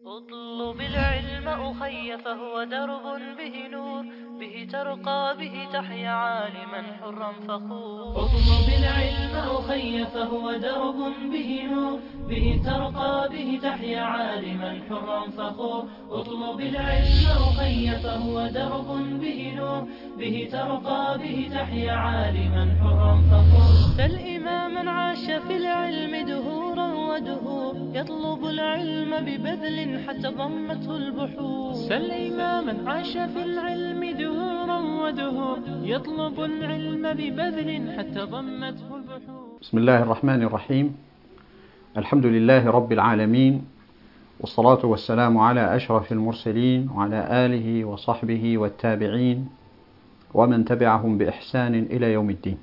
اطلب العلم أخي فهو درب به نور، به ترقى به تحيا عالما حرا فخور. اطلب العلم أخي فهو درب به نور، به ترقى به تحيا عالما حرا فخور. اطلب العلم أخي فهو درب به نور، به ترقى به تحيا عالما حرا فخور. سل إماما عاش في العلم دهورا ودهور، يطلب العلم ببذل حتى ضمته البحور. سل إماما عاش في العلم دهورا ودهور، يطلب العلم ببذل حتى ضمته البحور. بسم الله الرحمن الرحيم. الحمد لله رب العالمين، والصلاة والسلام على أشرف المرسلين وعلى آله وصحبه والتابعين ومن تبعهم بإحسان إلى يوم الدين.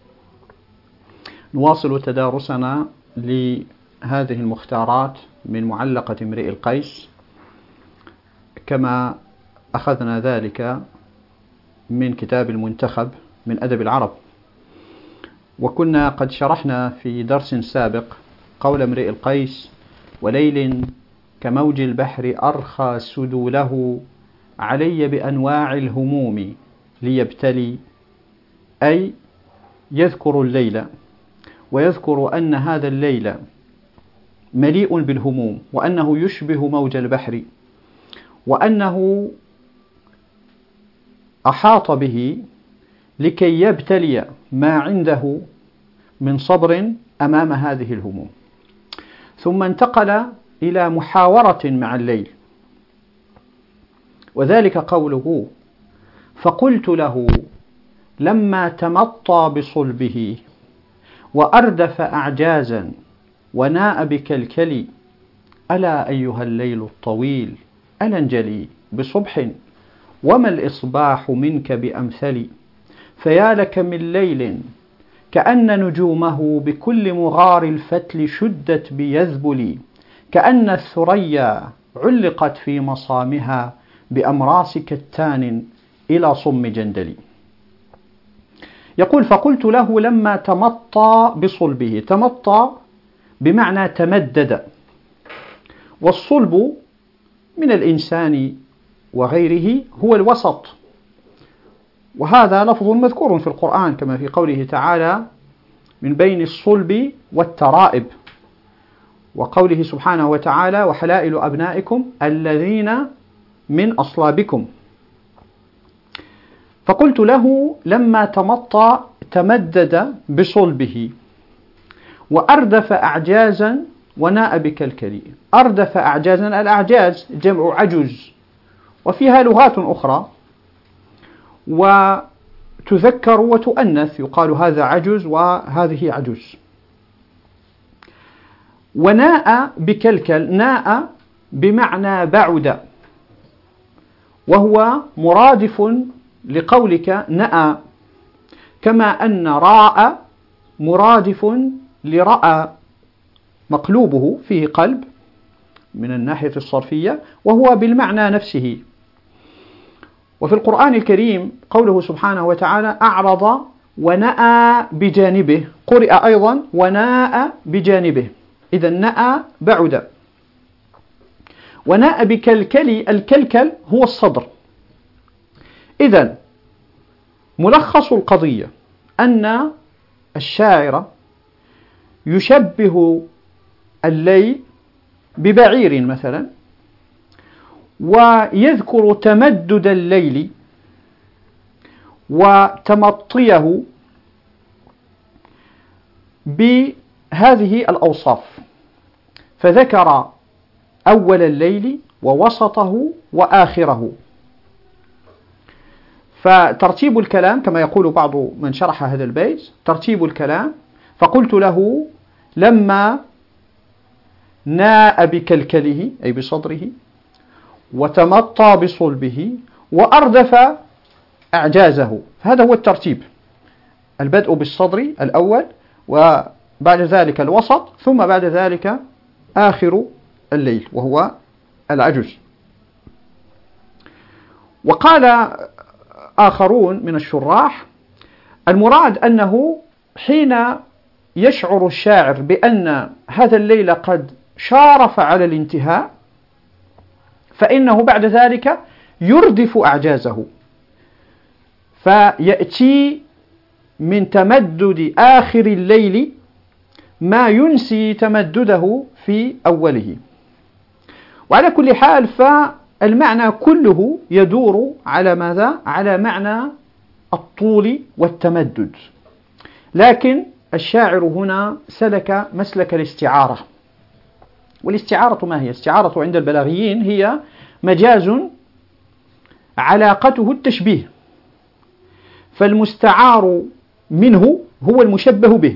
نواصل تدارسنا لهذه المختارات من معلقة امرئ القيس كما أخذنا ذلك من كتاب المنتخب من أدب العرب، وكنا قد شرحنا في درس سابق قول امرئ القيس: وليل كموج البحر أرخى سدوله علي بأنواع الهموم ليبتلي، أي يذكر الليل ويذكر أن هذا الليل مليء بالهموم، وأنه يشبه موج البحر، وأنه أحاط به لكي يبتلي ما عنده من صبر أمام هذه الهموم. ثم انتقل إلى محاورة مع الليل، وذلك قوله: فقلت له لما تمطى بصلبه وأردف أعجازا وناء بكلكلي، ألا أيها الليل الطويل ألا انجلي بصبح وما الإصباح منك بأمثلي، فيا لك من ليل كأن نجومه بكل مغار الفتل شدت بيذبلي، كأن الثريا علقت في مصامها بأمراس كتان إلى صم جندلي. يقول: فقلت له لما تمطى بصلبه. تمطى بمعنى تمدد، والصلب من الإنسان وغيره هو الوسط، وهذا لفظ مذكور في القرآن كما في قوله تعالى: من بين الصلب والترائب، وقوله سبحانه وتعالى: وحلائل أبنائكم الذين من أصلابكم. فقلت له لما تمطى تمدد بصلبه وأردف أعجازا وناء بكلكلي. أردف أعجازا، الأعجاز جمع عجز، وفيها لغات أخرى وتذكر وتؤنث، يقال هذا عجز وهذه عجز. وناء بكلكل، ناء بمعنى بعد، وهو مرادف لقولك نأى، كما أن راء مرادف لرأى، مقلوبه فيه قلب من الناحية الصرفية، وهو بالمعنى نفسه. وفي القرآن الكريم قوله سبحانه وتعالى: أعرض ونأى بجانبه، قرئ أيضا وناء بجانبه، إذا نأى بعد. وناء بكلكلي، الكلكل هو الصدر. إذن ملخص القضية أن الشاعر يشبه الليل ببعير مثلا، ويذكر تمدد الليل وتمطيه بهذه الأوصاف، فذكر أول الليل ووسطه وآخره. فترتيب الكلام كما يقول بعض من شرح هذا البيت: ترتيب الكلام: فقلت له لما ناء بكلكله أي بصدره، وتمطى بصلبه، وأردف أعجازه. هذا هو الترتيب: البدء بالصدر الأول، وبعد ذلك الوسط، ثم بعد ذلك آخر الليل وهو العجز. وقال آخرون من الشراح: المراد أنه حين يشعر الشاعر بأن هذا الليل قد شارف على الانتهاء، فإنه بعد ذلك يردف أعجازه، فيأتي من تمدد آخر الليل ما ينسي تمدده في أوله. وعلى كل حال فالمعنى كله يدور على ماذا؟ على معنى الطول والتمدد، لكن الشاعر هنا سلك مسلك الاستعارة. والاستعارة ما هي؟ الاستعارة عند البلاغيين هي مجاز علاقته التشبيه، فالمستعار منه هو المشبه به،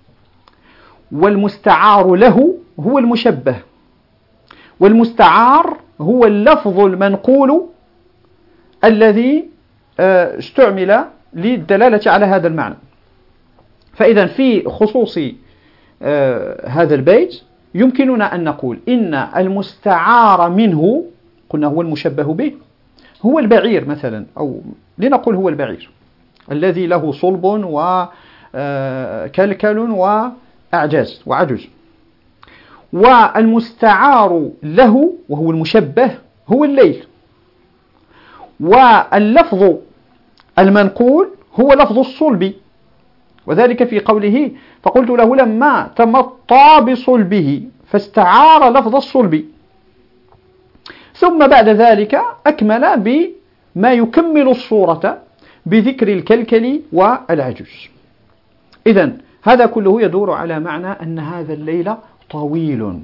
والمستعار له هو المشبه، والمستعار هو اللفظ المنقول الذي استعمل للدلالة على هذا المعنى. فإذا في خصوص هذا البيت يمكننا أن نقول إن المستعار منه، قلنا هو المشبه به، هو البعير مثلا، أو لنقول هو البعير الذي له صلب وكلكل وأعجاز وعجز. والمستعار له وهو المشبه هو الليل، واللفظ المنقول هو لفظ الصلب، وذلك في قوله فقلت له لما تمطى بصلبه، فاستعار لفظ الصلب، ثم بعد ذلك أكمل بما يكمل الصورة بذكر الكلكل والعجز. إذن هذا كله يدور على معنى أن هذا الليل طويل.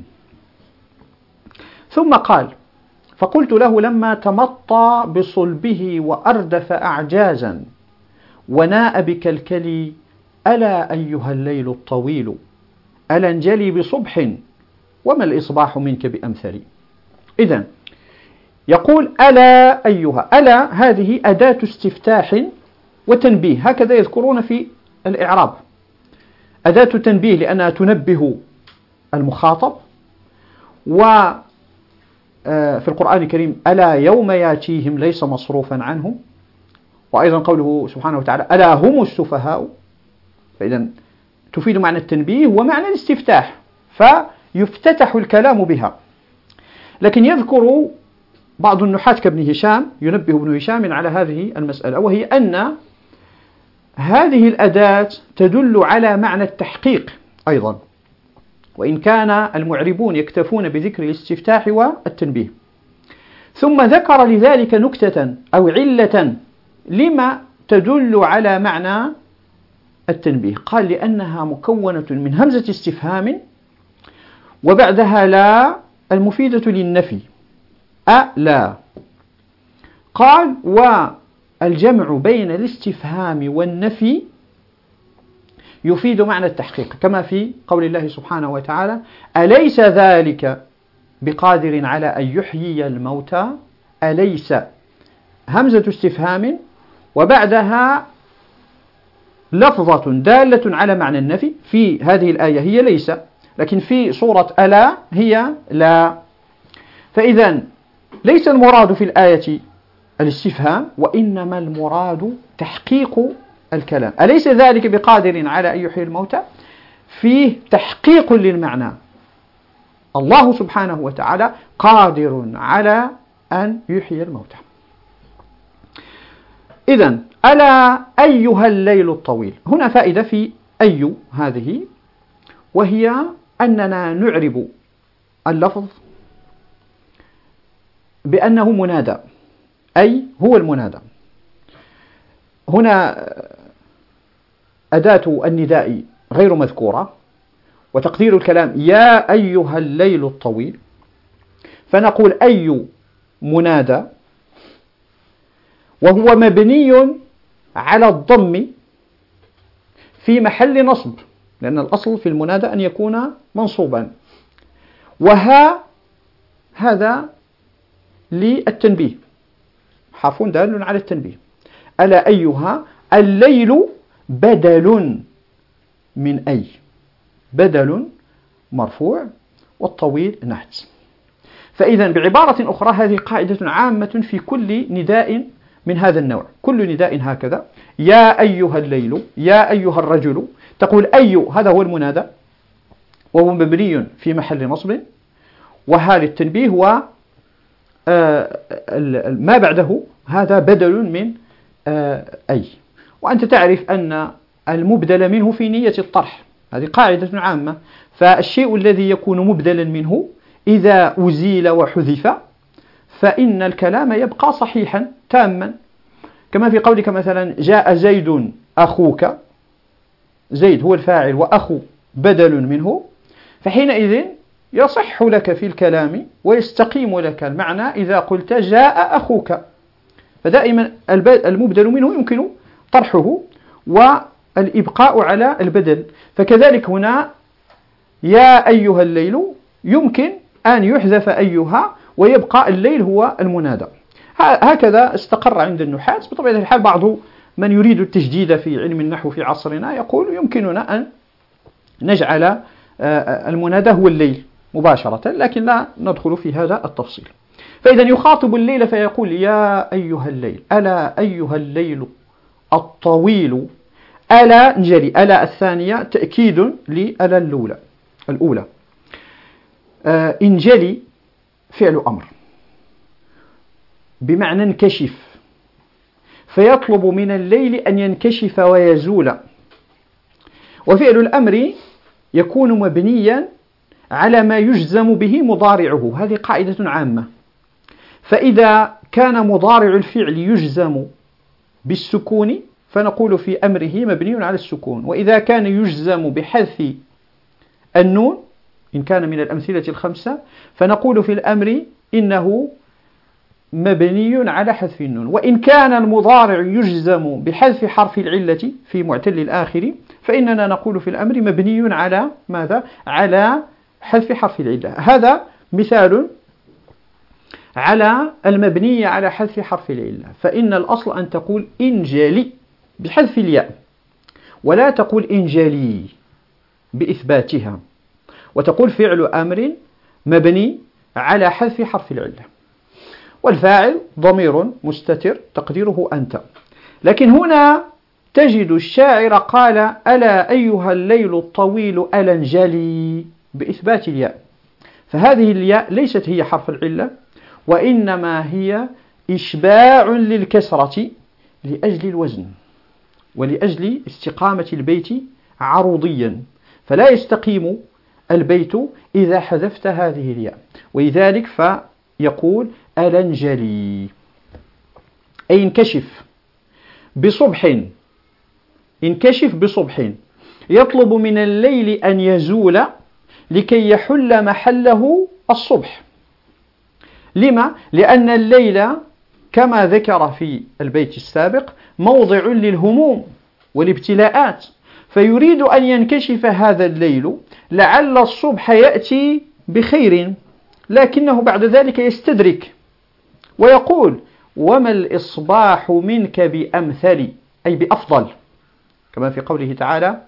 ثم قال فقلت له لما تمطى بصلبه وأردف أعجازا وناء بكلكلي ألا أيها الليل الطويل ألا انجلي بصبح وما الإصباح منك بأمثلي. إذن يقول ألا أيها، ألا هذه أداة استفتاح وتنبيه، هكذا يذكرون في الإعراب، أداة تنبيه لأنها تنبه المخاطب. وفي القرآن الكريم ألا يوم ياتيهم ليس مصروفا عنهم، وأيضا قوله سبحانه وتعالى ألا هم السفهاء، فإذا تفيد معنى التنبيه ومعنى الاستفتاح، فيفتتح الكلام بها. لكن يذكر بعض النحاة كابن هشام، ينبه ابن هشام على هذه المسألة، وهي أن هذه الأداة تدل على معنى التحقيق أيضا، وإن كان المعربون يكتفون بذكر الاستفتاح والتنبيه. ثم ذكر لذلك نكتة أو علة لما تدل على معنى التنبيه، قال لأنها مكونة من همزة استفهام وبعدها لا المفيدة للنفي، ألا. قال والجمع بين الاستفهام والنفي يفيد معنى التحقيق، كما في قول الله سبحانه وتعالى أليس ذلك بقادر على أن يحيي الموتى، أليس همزة استفهام وبعدها لفظة دالة على معنى النفي، في هذه الآية هي ليس، لكن في سورة ألا هي لا. فإذا ليس المراد في الآية الاستفهام، وإنما المراد تحقيق الكلام. أليس ذلك بقادر على أن يحيي الموتى فيه تحقيق للمعنى، الله سبحانه وتعالى قادر على أن يحيي الموتى. إذن ألا أيها الليل الطويل، هنا فائدة في أي هذه، وهي أننا نعرب اللفظ بأنه منادى، أي هو المنادى. هنا أداة النداء غير مذكورة، وتقدير الكلام يا أيها الليل الطويل، فنقول أي منادى، وهو مبني على الضم في محل نصب، لأن الأصل في المنادى أن يكون منصوبا، هذا للتنبيه، حرف دال على التنبيه. ألا أيها الليل بدل من أي، بدل مرفوع والطويل نعت. فإذا بعبارة أخرى هذه قاعدة عامة في كل نداء من هذا النوع، كل نداء هكذا، يا أيها الليل، يا أيها الرجل، تقول أي، هذا هو المنادى وهو مبني في محل نصب، وها للتنبيه ما بعده هذا بدل من أي. وأنت تعرف أن المبدل منه في نية الطرح، هذه قاعدة عامة. فالشيء الذي يكون مبدلا منه إذا أزيل وحذف فإن الكلام يبقى صحيحا تاما، كما في قولك مثلا جاء زيد أخوك، زيد هو الفاعل وأخو بدل منه، فحينئذ يصح لك في الكلام ويستقيم لك المعنى إذا قلت جاء أخوك. فدائما المبدل منه يمكن طرحه والإبقاء على البدل. فكذلك هنا يا أيها الليل يمكن أن يحذف أيها ويبقى الليل هو المنادى. هكذا استقر عند النحاة. بطبيعة الحال بعض من يريد التجديد في علم النحو في عصرنا يقول يمكننا أن نجعل المنادى هو الليل مباشرة، لكن لا ندخل في هذا التفصيل. فإذا يخاطب الليل فيقول يا أيها الليل، ألا أيها الليل الطويل. ألا انجلي، ألا الثانية تأكيد لألا الأولى. انجلي فعل أمر بمعنى انكشف، فيطلب من الليل أن ينكشف ويزول. وفعل الأمر يكون مبنيا على ما يجزم به مضارعه، هذه قاعدة عامة. فإذا كان مضارع الفعل يجزم بالسكون فنقول في أمره مبني على السكون، وإذا كان يجزم بحذف النون إن كان من الأمثلة الخمسة فنقول في الأمر إنه مبني على حذف النون. وإن كان المضارع يجزم بحذف حرف العلة في معتل الآخر فإننا نقول في الأمر مبني على ماذا؟ على حذف حرف العلة. هذا مثال على المبني على حذف حرف العلة. فإن الأصل أن تقول انجلي بحذف الياء، ولا تقول انجلي بإثباتها، وتقول فعل أمر مبني على حذف حرف العلة، والفاعل ضمير مستتر تقديره أنت. لكن هنا تجد الشاعر قال ألا أيها الليل الطويل ألا انجلي بإثبات الياء، فهذه الياء ليست هي حرف العلة، وإنما هي إشباع للكسرة لأجل الوزن ولأجل استقامة البيت عروضيا، فلا يستقيم البيت إذا حذفت هذه الياء. ولذلك فيقول ألا انجلي أي انكشف بصبح، انكشف بصبح، يطلب من الليل أن يزول لكي يحل محله الصبح. لما؟ لأن الليل كما ذكر في البيت السابق موضع للهموم والابتلاءات، فيريد أن ينكشف هذا الليل لعل الصبح يأتي بخير، لكنه بعد ذلك يستدرك ويقول وما الإصباح منك بأمثل أي بأفضل، كما في قوله تعالى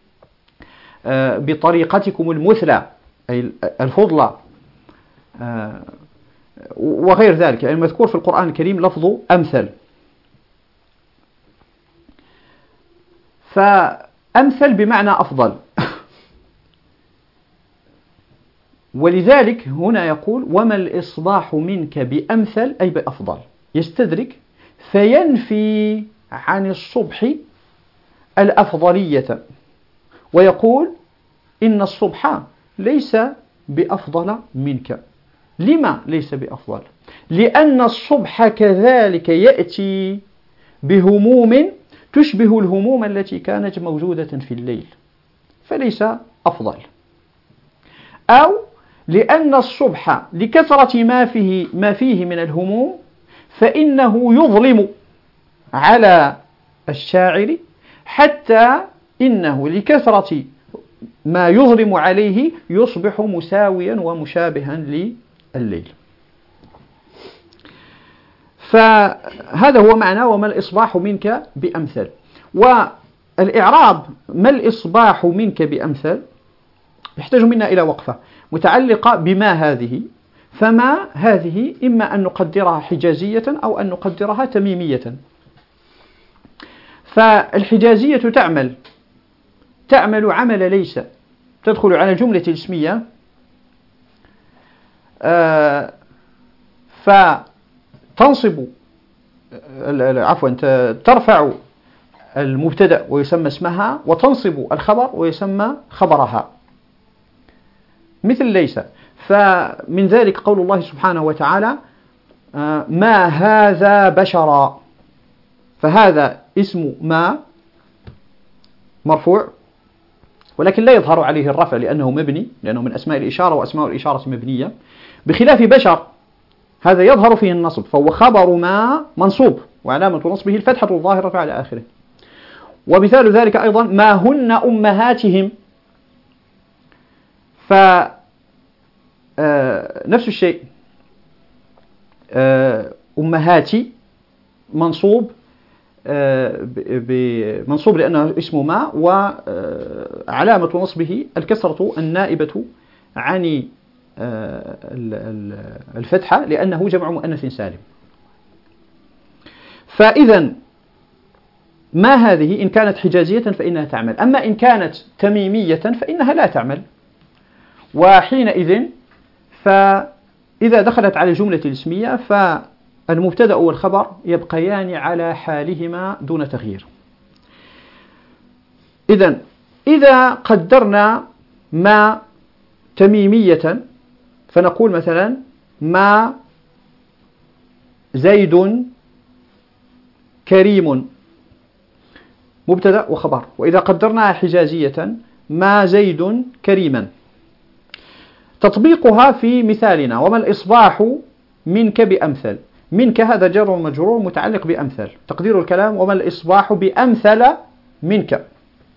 بطريقتكم المثلى أي الفضلى وغير ذلك، يعني المذكور في القرآن الكريم لفظ أمثل. فأمثل بمعنى أفضل، ولذلك هنا يقول وما الإصباح منك بأمثل أي بأفضل، يستدرك فينفي عن الصبح الأفضلية ويقول إن الصبح ليس بأفضل منك. لما ليس بأفضل؟ لأن الصبح كذلك يأتي بهموم تشبه الهموم التي كانت موجودة في الليل، فليس أفضل. أو لأن الصبح لكثرة ما فيه من الهموم فإنه يظلم على الشاعر، حتى إنه لكثرة ما يظلم عليه يصبح مساويا ومشابها لليل. فهذا هو معنى وما الإصباح منك بأمثل. والإعراب ما الإصباح منك بأمثل يحتاج منا إلى وقفة متعلقة بما هذه. فما هذه إما أن نقدرها حجازية أو أن نقدرها تميمية. فالحجازية تعمل عمل ليس، تدخل على جملة الاسمية فتنصب عفوا ترفع المبتدأ ويسمى اسمها، وتنصب الخبر ويسمى خبرها، مثل ليس. فمن ذلك قول الله سبحانه وتعالى ما هذا بشرا، فهذا اسم ما مرفوع ولكن لا يظهر عليه الرفع لأنه مبني، لأنه من أسماء الإشارة وأسماء الإشارة مبنية، بخلاف بشر هذا يظهر فيه النصب، فهو خبر ما منصوب وعلامة نصبه الفتحة الظاهرة على آخره. ومثال ذلك أيضا ما هن أمهاتهم، فنفس الشيء أمهاتي منصوب منصوب لأنه اسم ما، وعلامة نصبه الكسرة النائبة عن الفتحة لأنه جمع مؤنث سالم. فإذا ما هذه إن كانت حجازية فإنها تعمل، أما إن كانت تميمية فإنها لا تعمل. وحينئذ فإذا دخلت على الجملة الاسمية فالمبتدأ والخبر يبقيان على حالهما دون تغيير. إذا قدرنا ما تميمية فنقول مثلا ما زيد كريم، مبتدأ وخبر. وإذا قدرناها حجازية ما زيد كريما. تطبيقها في مثالنا وما الإصباح منك بأمثل، منك هذا جر مجرور متعلق بأمثل، تقدير الكلام وما الإصباح بأمثل منك.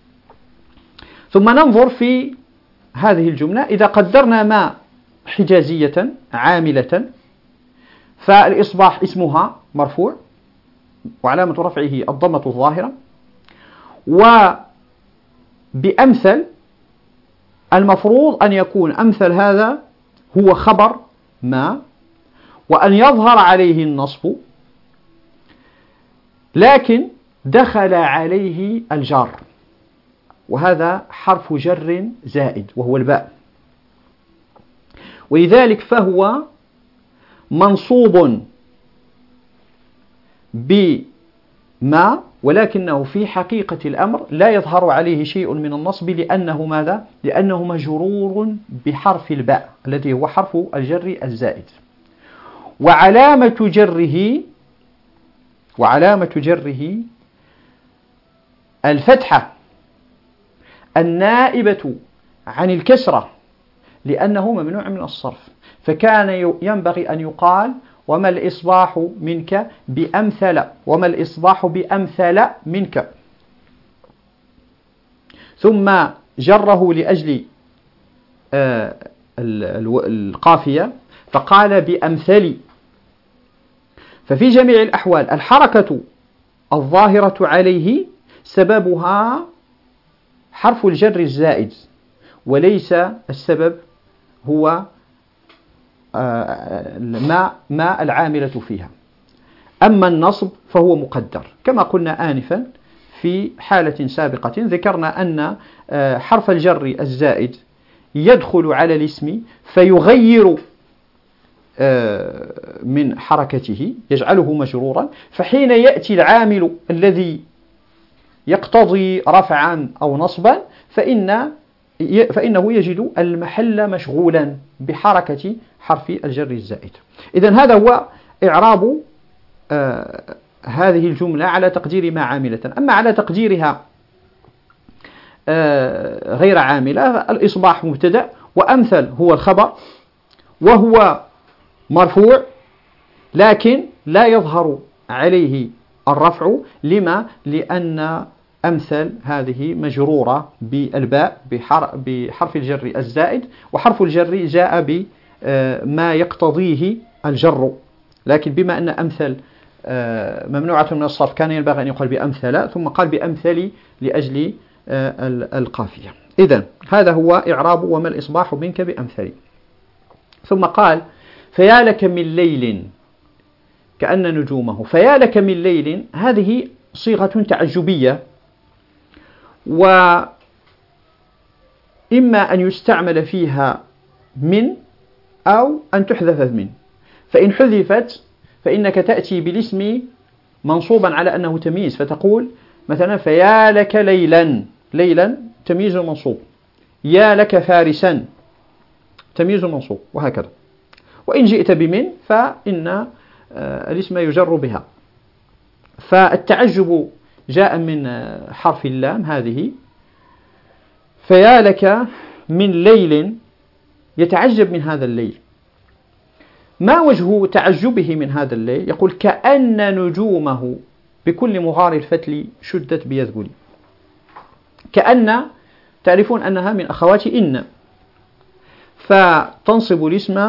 ثم ننظر في هذه الجملة، إذا قدرنا ما حجازية عاملة فالإصباح اسمها مرفوع وعلامة رفعه الضمة الظاهرة، وبأمثل المفروض أن يكون أمثل هذا هو خبر ما وأن يظهر عليه النصب، لكن دخل عليه الجار وهذا حرف جر زائد وهو الباء، ولذلك فهو منصوب بما ولكنه في حقيقة الأمر لا يظهر عليه شيء من النصب لأنه ماذا؟ لأنه مجرور بحرف الباء الذي هو حرف الجر الزائد. وعلامة جره الفتحة النائبة عن الكسرة لأنه ممنوع من الصرف، فكان ينبغي أن يقال وما الإصباح منك بأمثل، وما الإصباح بأمثل منك، ثم جره لأجل القافية فقال بأمثل. ففي جميع الأحوال الحركة الظاهرة عليه سببها حرف الجر الزائد وليس السبب هو ما العاملة فيها. أما النصب فهو مقدر كما قلنا آنفا في حالة سابقة، ذكرنا أن حرف الجر الزائد يدخل على الاسم فيغير من حركته يجعله مجرورا، فحين يأتي العامل الذي يقتضي رفعا أو نصبا فإنه يجد المحل مشغولا بحركة حرف الجر الزائد. إذن هذا هو إعراب هذه الجملة على تقدير ما عاملة. أما على تقديرها غير عاملة، الإصباح مبتدأ وأمثل هو الخبر وهو مرفوع لكن لا يظهر عليه الرفع. لما؟ لأن أمثل هذه مجرورة بالباء بحرف الجر الزائد، وحرف الجر جاء بما يقتضيه الجر، لكن بما أن أمثل ممنوعة من الصرف كان ينبغي أن يقال بأمثل، ثم قال بأمثل لأجل القافية. إذن هذا هو إعراب وما الإصباح منك بأمثل. ثم قال فيا لك من ليل كأن نجومه. فيا لك من ليل هذه صيغة تعجبية، وإما أن يستعمل فيها من أو أن تحذف من. فإن حذفت فإنك تأتي بالاسم منصوبا على أنه تمييز، فتقول مثلا فيا لك ليلا، ليلا تمييز منصوب، يا لك فارسا تمييز منصوب، وهكذا. وإن جئت بمن فإن الاسم يجر بها. فالتعجب جاء من حرف اللام هذه، فيا لك من ليل، يتعجب من هذا الليل. ما وجه تعجبه من هذا الليل؟ يقول كأن نجومه بكل مغار الفتل شدت بيذبل. كأن تعرفون أنها من أخوات إن، فتنصب الاسم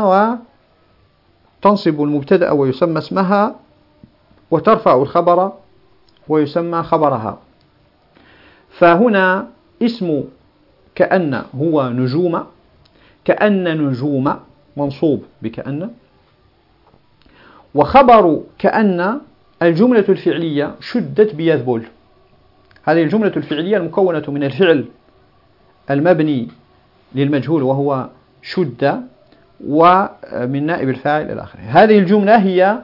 وتنصب المبتدأ ويسمى اسمها، وترفع الخبر ويسمى خبرها. فهنا اسم كأن هو نجوم، كأن نجوم منصوب بكأن، وخبر كأن الجملة الفعلية شدت بيذبل. هذه الجملة الفعلية المكونة من الفعل المبني للمجهول وهو شد، ومن نائب الفاعل إلى آخره. هذه الجملة هي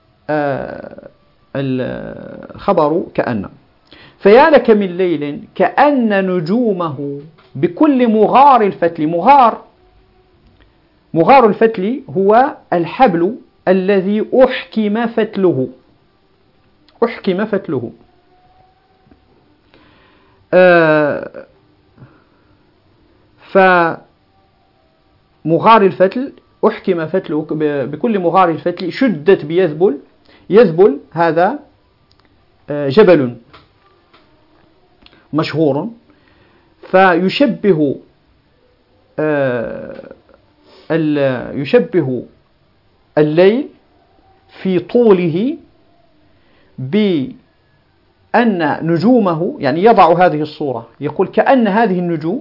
الخبر كأن. فيا لك من ليل كأن نجومه بكل مغار الفتل. مغار الفتل هو الحبل الذي أحكم فتله، أحكم فتله. فمغار الفتل أحكم فتله بكل مغار الفتل شدت بيذبل. يذبل هذا جبل مشهور، فيشبه يشبه الليل في طوله بأن نجومه، يعني يضع هذه الصورة، يقول كأن هذه النجوم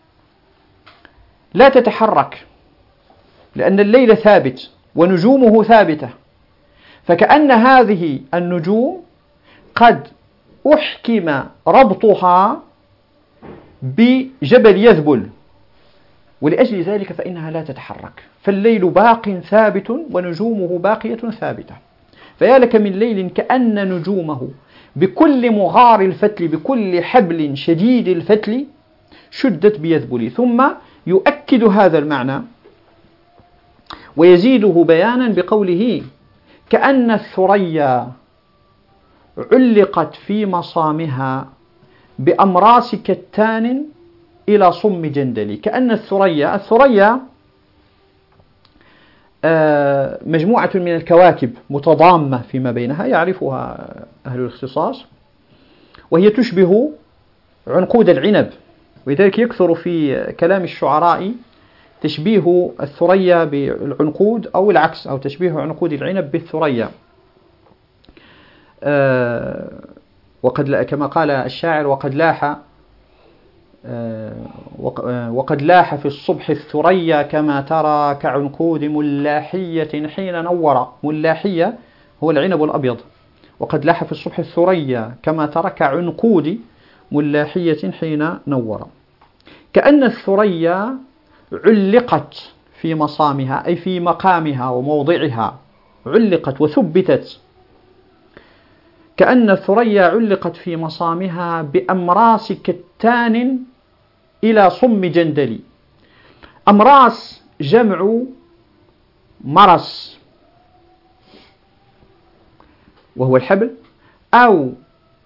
لا تتحرك لأن الليل ثابت ونجومه ثابتة، فكأن هذه النجوم قد أحكم ربطها بجبل يذبل، ولأجل ذلك فإنها لا تتحرك، فالليل باق ثابت ونجومه باقية ثابتة. فيا لك من ليل كأن نجومه بكل مغار الفتل، بكل حبل شديد الفتل شدت بيذبل. ثم يؤكد هذا المعنى ويزيده بيانا بقوله كأن الثريا علقت في مصامها بأمراس كتان إلى صم جندلي. كأن الثريا مجموعة من الكواكب متضامة فيما بينها، يعرفها أهل الاختصاص، وهي تشبه عنقود العنب، ولذلك يكثر في كلام الشعراء تشبيه الثريا بالعنقود أو العكس، أو تشبيه عنقود العنب بالثريا. وقد كما قال الشاعر وقد لاح في الصبح الثريا كما ترى كعنقود ملاحية حين نور. ملاحية هو العنب الأبيض. وقد لاح في الصبح الثريا كما ترى كعنقود ملاحية حين نور. كأن الثريا علقت في مصامها أي في مقامها وموضعها، علقت وثبتت. كأن الثريا علقت في مصامها بأمراس كتان إلى صم جندلي. أمراس جمع مرس وهو الحبل، أو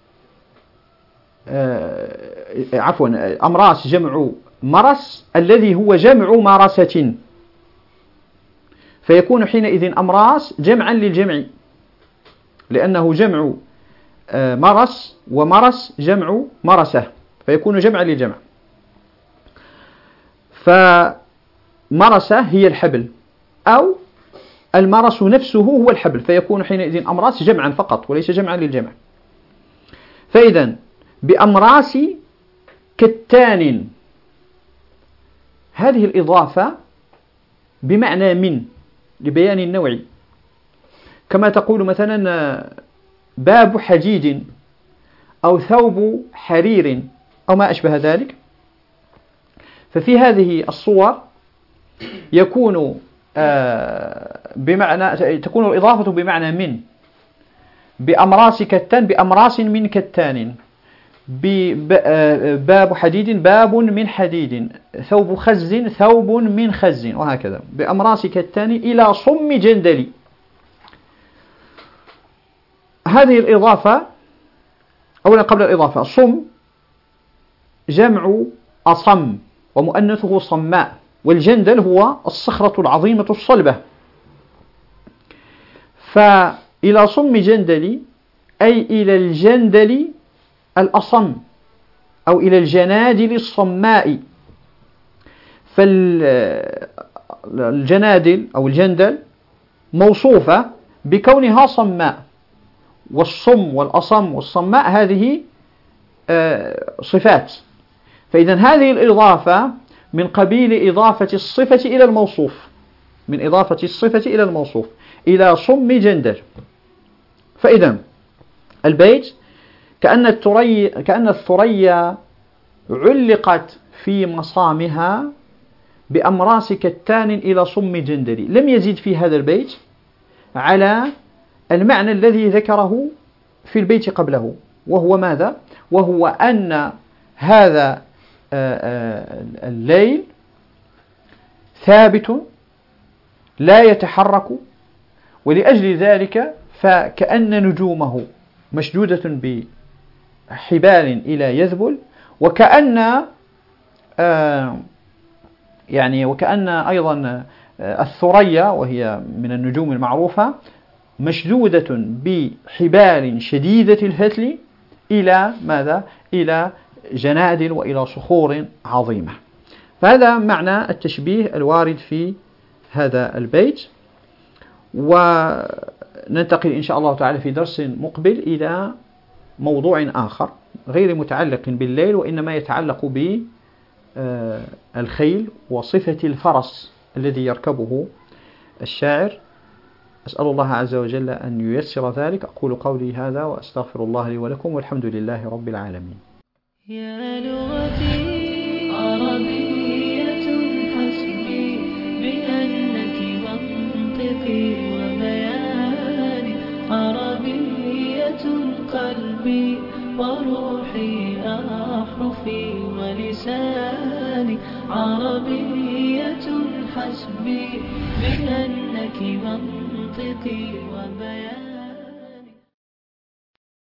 أمراس جمع مرس الذي هو جمع مرسة، فيكون حينئذ أمراس جمعا للجمع، لأنه جمع مرس، ومرس جمع مرسة، فيكون جمعا للجمع. فمرسة هي الحبل، أو المرس نفسه هو الحبل، فيكون حينئذ أمراس جمعا فقط وليس جمعا للجمع. فإذا بأمراس كتان، هذه الإضافة بمعنى من لبيان النوع، كما تقول مثلا باب حديد أو ثوب حرير أو ما أشبه ذلك. ففي هذه الصور يكون بمعنى تكون الإضافة بمعنى من، بأمراس كتان بأمراس من كتان، باب حديد باب من حديد، ثوب خز ثوب من خز، وهكذا بأمراس كتان إلى صم جندل. هذه الإضافة أولا قبل الإضافة، صم جمع أصم ومؤنثه صماء، والجندل هو الصخرة العظيمة الصلبة. فإلى صم جندل أي إلى الجندل الأصم أو إلى الجنادل الصماء. فالجنادل أو الجندل موصوفة بكونها صماء، والصم والأصم والصماء هذه صفات. فإذا هذه الإضافة من قبيل إضافة الصفة إلى الموصوف، من إضافة الصفة إلى الموصوف، إلى صم جندل. فإذا البيت كأن الثريا علقت في مصامها بأمراس كتان إلى صم جندل. لم يزد في هذا البيت على المعنى الذي ذكره في البيت قبله، وهو ماذا؟ وهو أن هذا الليل ثابت لا يتحرك، ولأجل ذلك فكأن نجومه مشدودة بحبال إلى يذبل، وكأن وكأن أيضا الثريا وهي من النجوم المعروفة مشدودة بحبال شديدة الفتل إلى ماذا؟ إلى جنادل وإلى صخور عظيمة. فهذا معنى التشبيه الوارد في هذا البيت. وننتقل إن شاء الله تعالى في درس مقبل إلى موضوع آخر غير متعلق بالليل، وإنما يتعلق بالخيل وصفة الفرس الذي يركبه الشاعر. أسأل الله عز وجل أن ييسر ذلك. أقول قولي هذا وأستغفر الله لي ولكم، والحمد لله رب العالمين. يا لغتي عربية حسبي بأنك منطقي وبياني، عربية قلبي وروحي أحرفي ولساني، عربية حسبي بأنك منطقي وبياني.